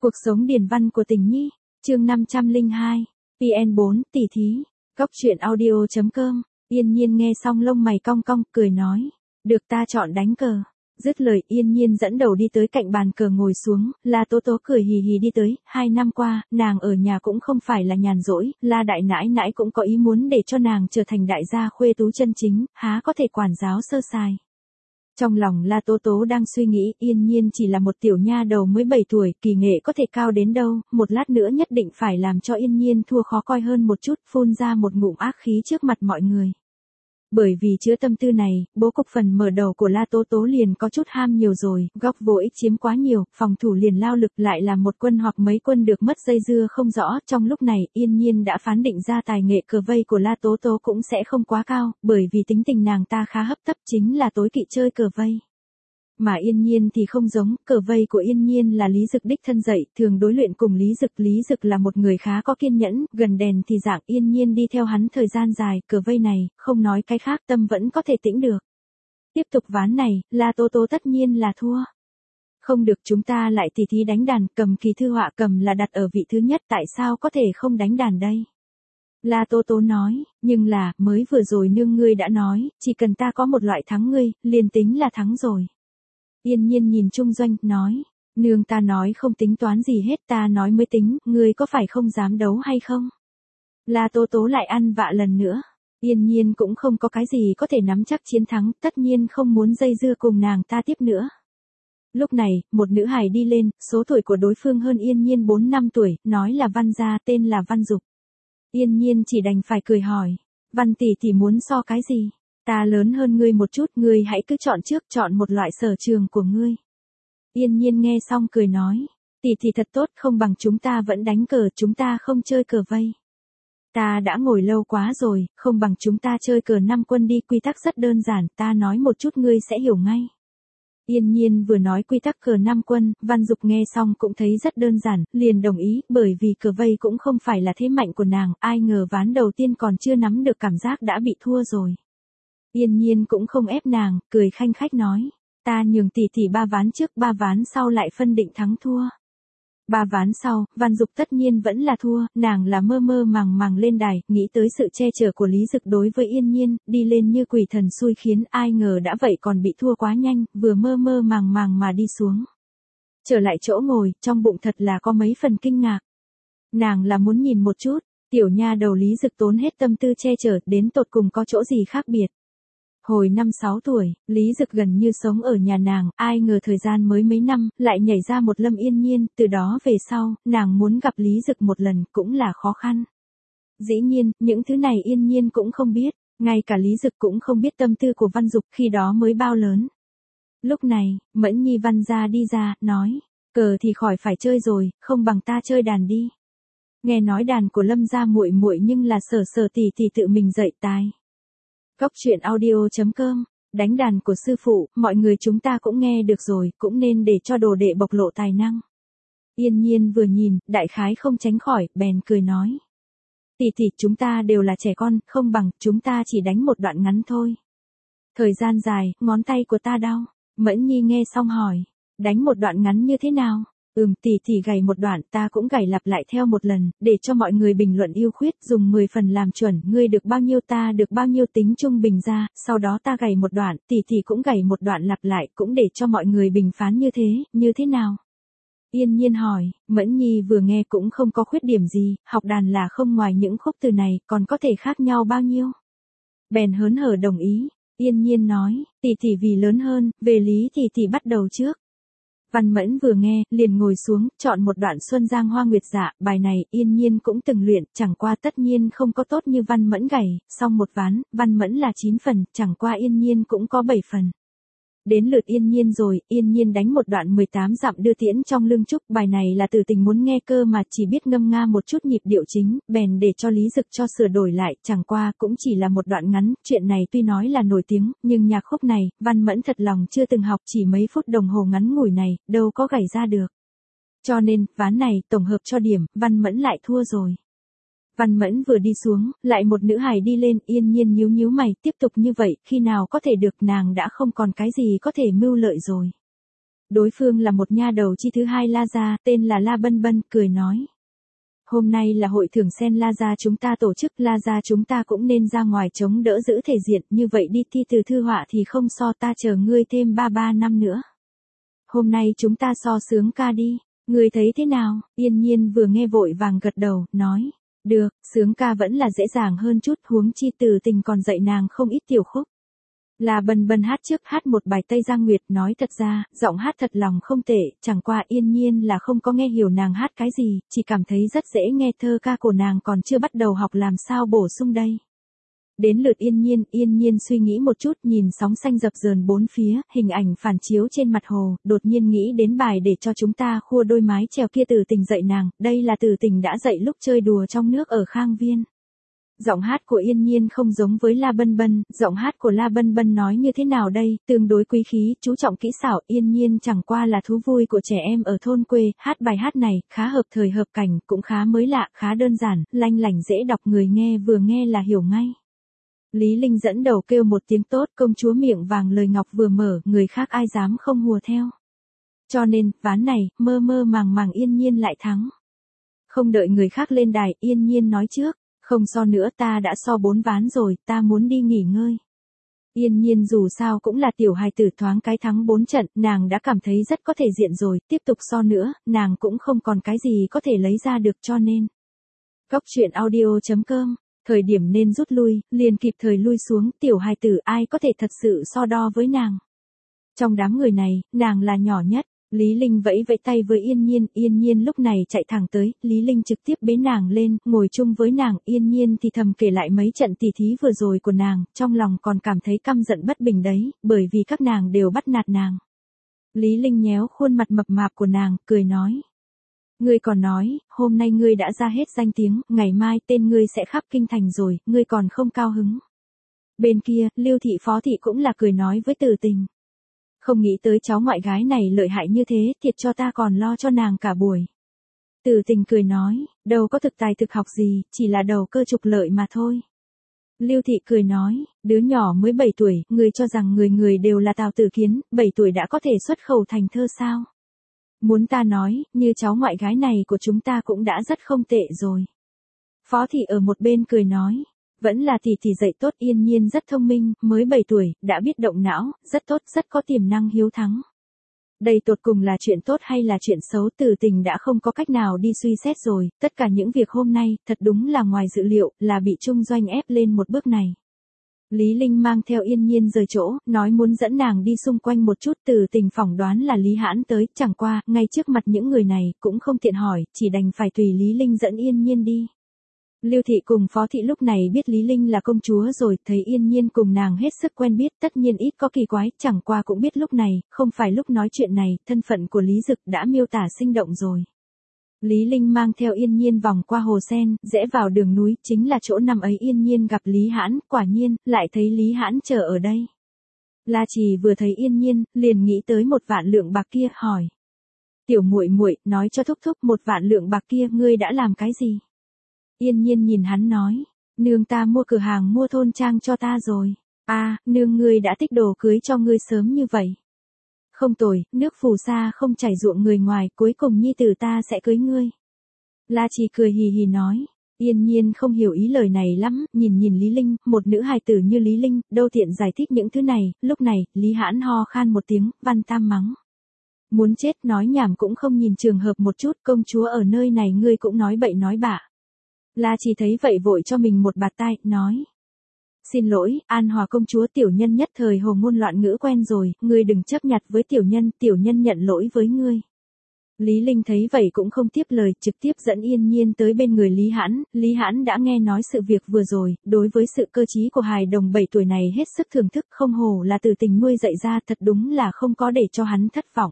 Cuộc sống điển văn của tình nhi, chương 502, PN4, tỷ thí, góc truyện audio.com, Yên Nhiên nghe xong lông mày cong cong, cười nói, được ta chọn đánh cờ. Dứt lời Yên Nhiên dẫn đầu đi tới cạnh bàn cờ ngồi xuống, La Tố Tố cười hì hì đi tới, 2 năm qua, nàng ở nhà cũng không phải là nhàn rỗi, La đại nãi nãi cũng có ý muốn để cho nàng trở thành đại gia khuê tú chân chính, há có thể quản giáo sơ sài. Trong lòng La Tố Tố đang suy nghĩ, Yên Nhiên chỉ là một tiểu nha đầu mới 7 tuổi, kỳ nghệ có thể cao đến đâu, một lát nữa nhất định phải làm cho Yên Nhiên thua khó coi hơn một chút, phun ra một ngụm ác khí trước mặt mọi người. Bởi vì chứa tâm tư này, bố cục phần mở đầu của La Tố Tố liền có chút ham nhiều rồi, góc vô ích chiếm quá nhiều, phòng thủ liền lao lực lại là một quân hoặc mấy quân được mất dây dưa không rõ. Trong lúc này, Yên Nhiên đã phán định ra tài nghệ cờ vây của La Tố Tố cũng sẽ không quá cao, bởi vì tính tình nàng ta khá hấp tấp, chính là tối kỵ chơi cờ vây. Mà Yên Nhiên thì không giống, cờ vây của Yên Nhiên là Lý Dực đích thân dạy, thường đối luyện cùng Lý Dực là một người khá có kiên nhẫn, gần đèn thì dạng Yên Nhiên đi theo hắn thời gian dài, cờ vây này, không nói cái khác tâm vẫn có thể tĩnh được. Tiếp tục ván này, La Tố Tố tất nhiên là thua. Không được, chúng ta lại tỉ thí đánh đàn, cầm kỳ thư họa cầm là đặt ở vị thứ nhất, tại sao có thể không đánh đàn đây? La Tố Tố nói, nhưng là, mới vừa rồi nương ngươi đã nói, chỉ cần ta có một loại thắng ngươi, liền tính là thắng rồi. Yên Nhiên nhìn Trung Doanh, nói, nương ta nói không tính toán gì hết, ta nói mới tính, ngươi có phải không dám đấu hay không? La Tố Tố lại ăn vạ lần nữa, Yên Nhiên cũng không có cái gì có thể nắm chắc chiến thắng, tất nhiên không muốn dây dưa cùng nàng ta tiếp nữa. Lúc này, một nữ hài đi lên, số tuổi của đối phương hơn Yên Nhiên 4 năm tuổi, nói là Văn gia, tên là Văn Dục. Yên Nhiên chỉ đành phải cười hỏi, Văn tỷ tỷ muốn so cái gì? Ta lớn hơn ngươi một chút, ngươi hãy cứ chọn trước, chọn một loại sở trường của ngươi. Yên Nhiên nghe xong cười nói, tỷ tỷ thật tốt, không bằng chúng ta vẫn đánh cờ, chúng ta không chơi cờ vây. Ta đã ngồi lâu quá rồi, không bằng chúng ta chơi cờ 5 quân đi, quy tắc rất đơn giản, ta nói một chút ngươi sẽ hiểu ngay. Yên Nhiên vừa nói quy tắc cờ 5 quân, Văn Dục nghe xong cũng thấy rất đơn giản, liền đồng ý, bởi vì cờ vây cũng không phải là thế mạnh của nàng, ai ngờ ván đầu tiên còn chưa nắm được cảm giác đã bị thua rồi. Yên Nhiên cũng không ép nàng, cười khanh khách nói, ta nhường tỷ tỷ 3 ván trước, 3 ván sau lại phân định thắng thua. 3 ván sau, Văn Dục tất nhiên vẫn là thua, nàng là mơ mơ màng màng lên đài, nghĩ tới sự che chở của Lý Dực đối với Yên Nhiên, đi lên như quỷ thần xui khiến, ai ngờ đã vậy còn bị thua quá nhanh, vừa mơ mơ màng màng mà đi xuống. Trở lại chỗ ngồi, trong bụng thật là có mấy phần kinh ngạc. Nàng là muốn nhìn một chút, tiểu nha đầu Lý Dực tốn hết tâm tư che chở, đến tột cùng có chỗ gì khác biệt. Hồi 5-6 tuổi, Lý Dực gần như sống ở nhà nàng, ai ngờ thời gian mới mấy năm, lại nhảy ra một Lâm Yên Nhiên, từ đó về sau, nàng muốn gặp Lý Dực một lần cũng là khó khăn. Dĩ nhiên, những thứ này Yên Nhiên cũng không biết, ngay cả Lý Dực cũng không biết tâm tư của Văn Dục khi đó mới bao lớn. Lúc này, Mẫn Nhi Văn gia đi ra, nói, cờ thì khỏi phải chơi rồi, không bằng ta chơi đàn đi. Nghe nói đàn của Lâm gia muội muội nhưng là Sở tỷ tỷ tự mình dạy tài. Góc truyện audio.com, đánh đàn của sư phụ, mọi người chúng ta cũng nghe được rồi, cũng nên để cho đồ đệ bộc lộ tài năng. Yên Nhiên vừa nhìn, đại khái không tránh khỏi, bèn cười nói. Tỷ tỷ, chúng ta đều là trẻ con, không bằng, chúng ta chỉ đánh một đoạn ngắn thôi. Thời gian dài, ngón tay của ta đau. Mẫn Nhi nghe xong hỏi, đánh một đoạn ngắn như thế nào? Tỷ tỷ gảy một đoạn, ta cũng gảy lặp lại theo một lần, để cho mọi người bình luận ưu khuyết, dùng 10 phần làm chuẩn, ngươi được bao nhiêu ta được bao nhiêu tính trung bình ra, sau đó ta gảy một đoạn, tỷ tỷ cũng gảy một đoạn lặp lại, cũng để cho mọi người bình phán như thế nào? Yên Nhiên hỏi, Mẫn Nhi vừa nghe cũng không có khuyết điểm gì, học đàn là không ngoài những khúc từ này, còn có thể khác nhau bao nhiêu? Bèn hớn hở đồng ý, Yên Nhiên nói, tỷ tỷ vì lớn hơn, về lý tỷ tỷ bắt đầu trước. Văn Mẫn vừa nghe, liền ngồi xuống, chọn một đoạn Xuân Giang Hoa Nguyệt Dạ, bài này, Yên Nhiên cũng từng luyện, chẳng qua tất nhiên không có tốt như Văn Mẫn gảy, xong một ván, Văn Mẫn là 9 phần, chẳng qua Yên Nhiên cũng có 7 phần. Đến lượt Yên Nhiên rồi, Yên Nhiên đánh một đoạn 18 dặm đưa tiễn trong lưng trúc, bài này là từ tình muốn nghe cơ mà chỉ biết ngâm nga một chút nhịp điệu chính, bèn để cho Lý Dực cho sửa đổi lại, chẳng qua cũng chỉ là một đoạn ngắn, chuyện này tuy nói là nổi tiếng, nhưng nhạc khúc này, Văn Mẫn thật lòng chưa từng học, chỉ mấy phút đồng hồ ngắn ngủi này, đâu có gảy ra được. Cho nên, ván này, tổng hợp cho điểm, Văn Mẫn lại thua rồi. Văn Mẫn vừa đi xuống, lại một nữ hài đi lên, Yên Nhiên nhíu nhíu mày, tiếp tục như vậy, khi nào có thể được, nàng đã không còn cái gì có thể mưu lợi rồi. Đối phương là một nha đầu chi thứ hai La gia, tên là La Bân Bân, cười nói. Hôm nay là hội thưởng sen La gia chúng ta tổ chức, La gia chúng ta cũng nên ra ngoài chống đỡ giữ thể diện, như vậy đi thi từ thư họa thì không so, ta chờ ngươi thêm 3 năm nữa. Hôm nay chúng ta so sướng ca đi, ngươi thấy thế nào? Yên Nhiên vừa nghe vội vàng gật đầu, nói. Được, sướng ca vẫn là dễ dàng hơn chút, huống chi Từ Tình còn dạy nàng không ít tiểu khúc. La Bân Bân hát trước hát một bài Tây Giang Nguyệt, nói thật ra, giọng hát thật lòng không tệ, chẳng qua Yên Nhiên là không có nghe hiểu nàng hát cái gì, chỉ cảm thấy rất dễ nghe, thơ ca của nàng còn chưa bắt đầu học làm sao bổ sung đây. Đến lượt Yên Nhiên suy nghĩ một chút, nhìn sóng xanh dập dờn bốn phía, hình ảnh phản chiếu trên mặt hồ, đột nhiên nghĩ đến bài để cho chúng ta khua đôi mái chèo kia Từ Tình dạy nàng, đây là Từ Tình đã dạy lúc chơi đùa trong nước ở Khang Viên. Giọng hát của Yên Nhiên không giống với La Bân Bân, giọng hát của La Bân Bân nói như thế nào đây, tương đối quý khí, chú trọng kỹ xảo, Yên Nhiên chẳng qua là thú vui của trẻ em ở thôn quê, hát bài hát này, khá hợp thời hợp cảnh, cũng khá mới lạ, khá đơn giản, lanh lảnh dễ đọc, người nghe vừa nghe là hiểu ngay. Lý Linh dẫn đầu kêu một tiếng tốt, công chúa miệng vàng lời ngọc vừa mở, người khác ai dám không hùa theo. Cho nên, ván này, mơ mơ màng màng Yên Nhiên lại thắng. Không đợi người khác lên đài, Yên Nhiên nói trước. Không so nữa, ta đã so 4 ván rồi, ta muốn đi nghỉ ngơi. Yên Nhiên dù sao cũng là tiểu hài tử, thoáng cái thắng 4 trận, nàng đã cảm thấy rất có thể diện rồi, tiếp tục so nữa, nàng cũng không còn cái gì có thể lấy ra được, cho nên. Cóc truyện audio.com, thời điểm nên rút lui, liền kịp thời lui xuống, tiểu hài tử ai có thể thật sự so đo với nàng. Trong đám người này, nàng là nhỏ nhất. Lý Linh vẫy vẫy tay với Yên Nhiên lúc này chạy thẳng tới, Lý Linh trực tiếp bế nàng lên, ngồi chung với nàng, Yên Nhiên thì thầm kể lại mấy trận tỉ thí vừa rồi của nàng, trong lòng còn cảm thấy căm giận bất bình đấy, bởi vì các nàng đều bắt nạt nàng. Lý Linh nhéo khuôn mặt mập mạp của nàng, cười nói. Ngươi còn nói, hôm nay ngươi đã ra hết danh tiếng, ngày mai tên ngươi sẽ khắp kinh thành rồi, ngươi còn không cao hứng. Bên kia, Lưu thị Phó thị cũng là cười nói với Từ Tình. Không nghĩ tới cháu ngoại gái này lợi hại như thế, thiệt cho ta còn lo cho nàng cả buổi. Từ Tình cười nói, đâu có thực tài thực học gì, chỉ là đầu cơ trục lợi mà thôi. Lưu thị cười nói, đứa nhỏ mới 7 tuổi, người cho rằng người người đều là Tào Tử Kiến, 7 tuổi đã có thể xuất khẩu thành thơ sao? Muốn ta nói, như cháu ngoại gái này của chúng ta cũng đã rất không tệ rồi. Phó thị ở một bên cười nói. Vẫn là tỷ tỷ dạy tốt, Yên Nhiên rất thông minh, mới 7 tuổi, đã biết động não, rất tốt, rất có tiềm năng hiếu thắng. Đây tột cùng là chuyện tốt hay là chuyện xấu, Từ Tình đã không có cách nào đi suy xét rồi, tất cả những việc hôm nay, thật đúng là ngoài dự liệu, là bị Trung Doanh ép lên một bước này. Lý Linh mang theo Yên Nhiên rời chỗ, nói muốn dẫn nàng đi xung quanh một chút, Từ Tình phỏng đoán là Lý Hãn tới, chẳng qua, ngay trước mặt những người này, cũng không tiện hỏi, chỉ đành phải tùy Lý Linh dẫn Yên Nhiên đi. Lưu thị cùng Phó thị lúc này biết Lý Linh là công chúa rồi, thấy Yên Nhiên cùng nàng hết sức quen biết, tất nhiên ít có kỳ quái, chẳng qua cũng biết lúc này, không phải lúc nói chuyện này, thân phận của Lý Dực đã miêu tả sinh động rồi. Lý Linh mang theo Yên Nhiên vòng qua hồ sen, rẽ vào đường núi, chính là chỗ năm ấy Yên Nhiên gặp Lý Hãn, quả nhiên, lại thấy Lý Hãn chờ ở đây. La Trì vừa thấy Yên Nhiên, liền nghĩ tới 1 vạn lượng bạc kia, hỏi. Tiểu muội muội, nói cho thúc thúc 1 vạn lượng bạc kia ngươi đã làm cái gì? Yên Nhiên nhìn hắn nói, nương ta mua cửa hàng mua thôn trang cho ta rồi. Nương ngươi đã tích đồ cưới cho ngươi sớm như vậy. Không tồi, nước phù sa không chảy ruộng người ngoài, cuối cùng nhi tử ta sẽ cưới ngươi. La Trì cười hì hì nói, Yên Nhiên không hiểu ý lời này lắm, nhìn Lý Linh, một nữ hài tử như Lý Linh, đâu tiện giải thích những thứ này, lúc này, Lý Hãn ho khan một tiếng, Văn Tam mắng. Muốn chết, nói nhảm cũng không nhìn trường hợp một chút, công chúa ở nơi này ngươi cũng nói bậy nói bạ. La Trì thấy vậy vội cho mình một bạt tai, nói. Xin lỗi, An Hòa công chúa, tiểu nhân nhất thời hồ ngôn loạn ngữ quen rồi, ngươi đừng chấp nhặt với tiểu nhân nhận lỗi với ngươi. Lý Linh thấy vậy cũng không tiếp lời, trực tiếp dẫn Yên Nhiên tới bên người Lý Hãn đã nghe nói sự việc vừa rồi, đối với sự cơ trí của hài đồng 7 tuổi này hết sức thưởng thức, không hổ là Từ Tình nuôi dạy ra, thật đúng là không có để cho hắn thất vọng.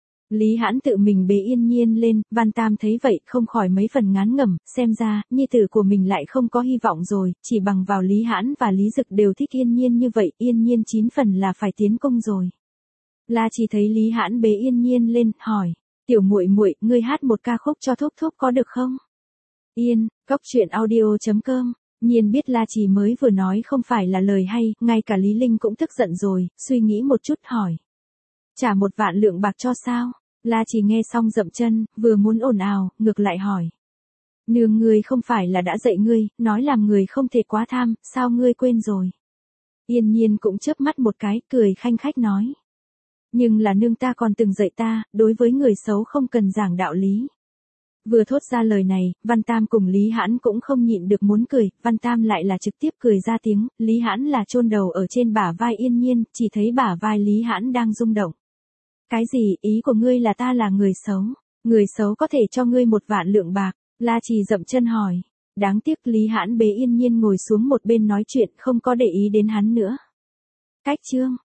Lý Hãn tự mình bế Yên Nhiên lên, Văn Tam thấy vậy không khỏi mấy phần ngán ngẩm, xem ra, nhi tử của mình lại không có hy vọng rồi, chỉ bằng vào Lý Hãn và Lý Dực đều thích Yên Nhiên như vậy, Yên Nhiên 9 phần là phải tiến công rồi. La Trì thấy Lý Hãn bế Yên Nhiên lên, hỏi, tiểu muội muội, ngươi hát một ca khúc cho thúc thúc có được không? Cóc truyện audio.com. Nhiên biết La Trì mới vừa nói không phải là lời hay, ngay cả Lý Linh cũng tức giận rồi, suy nghĩ một chút hỏi. Trả 1.000.000 bạc cho sao? La Trì nghe xong dậm chân, vừa muốn ồn ào, ngược lại hỏi. Nương ngươi không phải là đã dạy ngươi, nói làm người không thể quá tham, sao ngươi quên rồi? Yên Nhiên cũng chớp mắt một cái, cười khanh khách nói. Nhưng là nương ta còn từng dạy ta, đối với người xấu không cần giảng đạo lý. Vừa thốt ra lời này, Văn Tam cùng Lý Hãn cũng không nhịn được muốn cười, Văn Tam lại là trực tiếp cười ra tiếng, Lý Hãn là chôn đầu ở trên bả vai Yên Nhiên, chỉ thấy bả vai Lý Hãn đang rung động. Cái gì, ý của ngươi là ta là người xấu? Người xấu có thể cho ngươi 1.000.000 bạc, La Trì dậm chân hỏi. Đáng tiếc Lý Hãn bế Yên Nhiên ngồi xuống một bên nói chuyện, không có để ý đến hắn nữa. Cách chương